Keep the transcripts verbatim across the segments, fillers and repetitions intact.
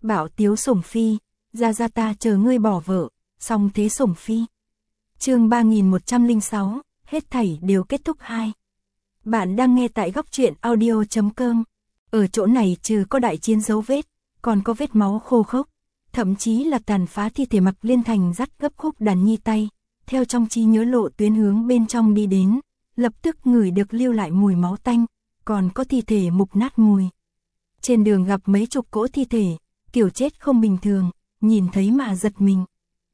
Bảo Tiếu Sủng Phi, ra ra ta chờ ngươi bỏ vợ, xong thế Sủng Phi. Chương ba nghìn một trăm lẻ sáu, hết thảy đều kết thúc hai. Bạn đang nghe tại góc truyện audio chấm com. Ở chỗ này trừ có đại chiến dấu vết, còn có vết máu khô khốc, thậm chí là tàn phá thi thể Mạc Liên Thành dắt gấp Khúc Đàn Nhi tay, theo trong trí nhớ lộ tuyến hướng bên trong đi đến, lập tức ngửi được lưu lại mùi máu tanh, còn có thi thể mục nát mùi. Trên đường gặp mấy chục cỗ thi thể, kiểu chết không bình thường, nhìn thấy mà giật mình.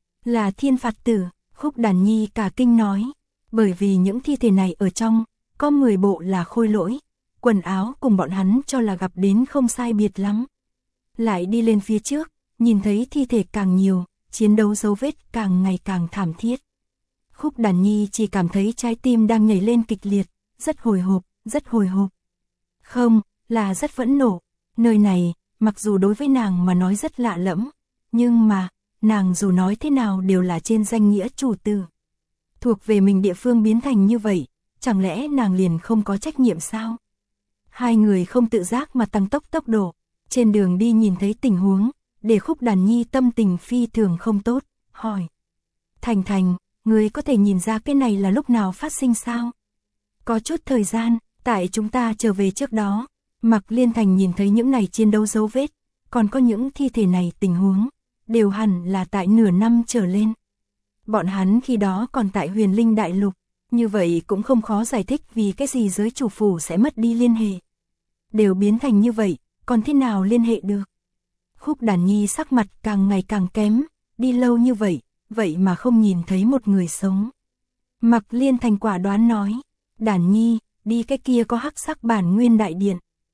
Là thiên phạt tử, Khúc Đàn Nhi cả kinh nói, bởi vì những thi thể này ở trong, có mười bộ là khôi lỗi, quần áo cùng bọn hắn cho là gặp đến không sai biệt lắm. Lại đi lên phía trước, nhìn thấy thi thể càng nhiều, chiến đấu dấu vết càng ngày càng thảm thiết. Khúc Đàn Nhi chỉ cảm thấy trái tim đang nhảy lên kịch liệt, rất hồi hộp, rất hồi hộp. Không, là rất phẫn nộ. Nơi này, mặc dù đối với nàng mà nói rất lạ lẫm, nhưng mà, nàng dù nói thế nào đều là trên danh nghĩa chủ tử. Thuộc về mình địa phương biến thành như vậy, chẳng lẽ nàng liền không có trách nhiệm sao? Hai người không tự giác mà tăng tốc tốc độ, trên đường đi nhìn thấy tình huống, để Khúc Đàn Nhi tâm tình phi thường không tốt, hỏi. Thành Thành, người có thể nhìn ra cái này là lúc nào phát sinh sao? Có chút thời gian, tại chúng ta trở về trước đó, Mạc Liên Thành nhìn thấy những này chiến đấu dấu vết, còn có những thi thể này tình huống, đều hẳn là tại nửa năm trở lên. Bọn hắn khi đó còn tại Huyền Linh Đại Lục, như vậy cũng không khó giải thích vì cái gì giới chủ phủ sẽ mất đi liên hệ. Đều biến thành như vậy, còn thế nào liên hệ được? Khúc Đàn Nhi sắc mặt càng ngày càng kém, đi lâu như vậy, vậy mà không nhìn thấy một người sống. Mạc Liên Thành quả đoán nói, Đàn Nhi, đi cái kia có hắc sắc bản nguyên đại điện.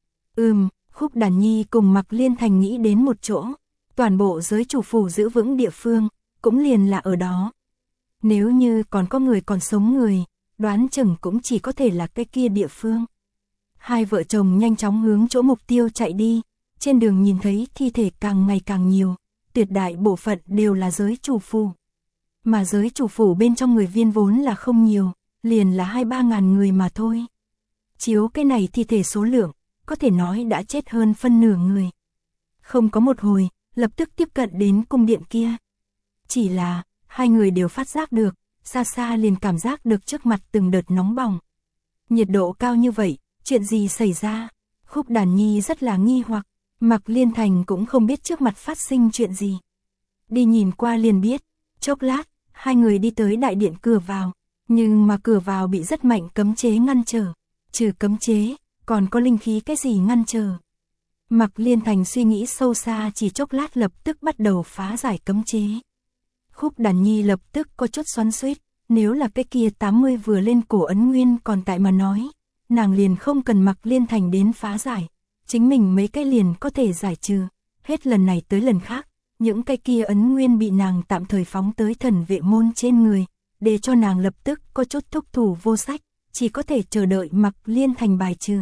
Ừm, Khúc Đàn Nhi cùng Mạc Liên Thành nghĩ đến một chỗ, toàn bộ giới chủ phủ giữ vững địa phương, cũng liền là ở đó. Nếu như còn có người còn sống người, đoán chừng cũng chỉ có thể là cái kia địa phương. Hai vợ chồng nhanh chóng hướng chỗ mục tiêu chạy đi, trên đường nhìn thấy thi thể càng ngày càng nhiều, tuyệt đại bộ phận đều là giới chủ phủ. Mà giới chủ phủ bên trong người viên vốn là không nhiều, liền là hai ba ngàn người mà thôi. Chiếu cái này thi thể số lượng, có thể nói đã chết hơn phân nửa người. Không có một hồi, lập tức tiếp cận đến cung điện kia. Chỉ là, hai người đều phát giác được, xa xa liền cảm giác được trước mặt từng đợt nóng bỏng. Nhiệt độ cao như vậy, chuyện gì xảy ra? Khúc Đàn Nhi rất là nghi hoặc, Mạc Liên Thành cũng không biết trước mặt phát sinh chuyện gì. Đi nhìn qua liền biết, chốc lát, hai người đi tới đại điện cửa vào, nhưng mà cửa vào bị rất mạnh cấm chế ngăn trở. Trừ cấm chế, còn có linh khí cái gì ngăn trở? Mạc Liên Thành suy nghĩ sâu xa, chỉ chốc lát lập tức bắt đầu phá giải cấm chế. Khúc Đàn Nhi lập tức có chút xoắn xuýt, nếu là cái kia tám mươi vừa lên cổ ấn nguyên còn tại mà nói, nàng liền không cần Mạc Liên Thành đến phá giải, chính mình mấy cái liền có thể giải trừ, hết lần này tới lần khác, những cái kia ấn nguyên bị nàng tạm thời phóng tới thần vệ môn trên người, để cho nàng lập tức có chút thúc thủ vô sách, chỉ có thể chờ đợi Mạc Liên Thành bài trừ.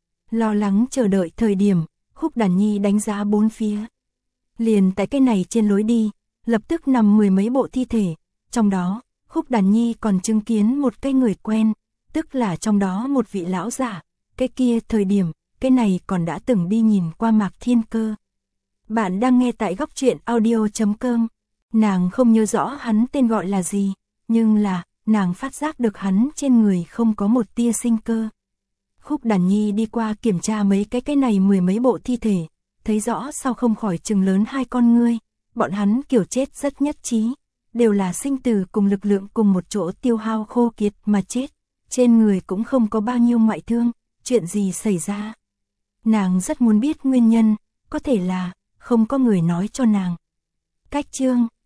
Lo lắng chờ đợi thời điểm, Khúc Đàn Nhi đánh giá bốn phía. Liền tại cái này trên lối đi, lập tức nằm mười mấy bộ thi thể, trong đó, Khúc Đàn Nhi còn chứng kiến một cái người quen, tức là trong đó một vị lão giả, cái kia thời điểm, cái này còn đã từng đi nhìn qua Mạc Thiên Cơ. Bạn đang nghe tại góc truyện audio chấm com, nàng không nhớ rõ hắn tên gọi là gì, nhưng là, nàng phát giác được hắn trên người không có một tia sinh cơ. Khúc Đàn Nhi đi qua kiểm tra mấy cái cái này mười mấy bộ thi thể, thấy rõ sau không khỏi trừng lớn hai con ngươi, bọn hắn kiểu chết rất nhất trí, đều là sinh tử cùng lực lượng cùng một chỗ tiêu hao khô kiệt mà chết, trên người cũng không có bao nhiêu ngoại thương, chuyện gì xảy ra. Nàng rất muốn biết nguyên nhân, có thể là, không có người nói cho nàng. Cách chương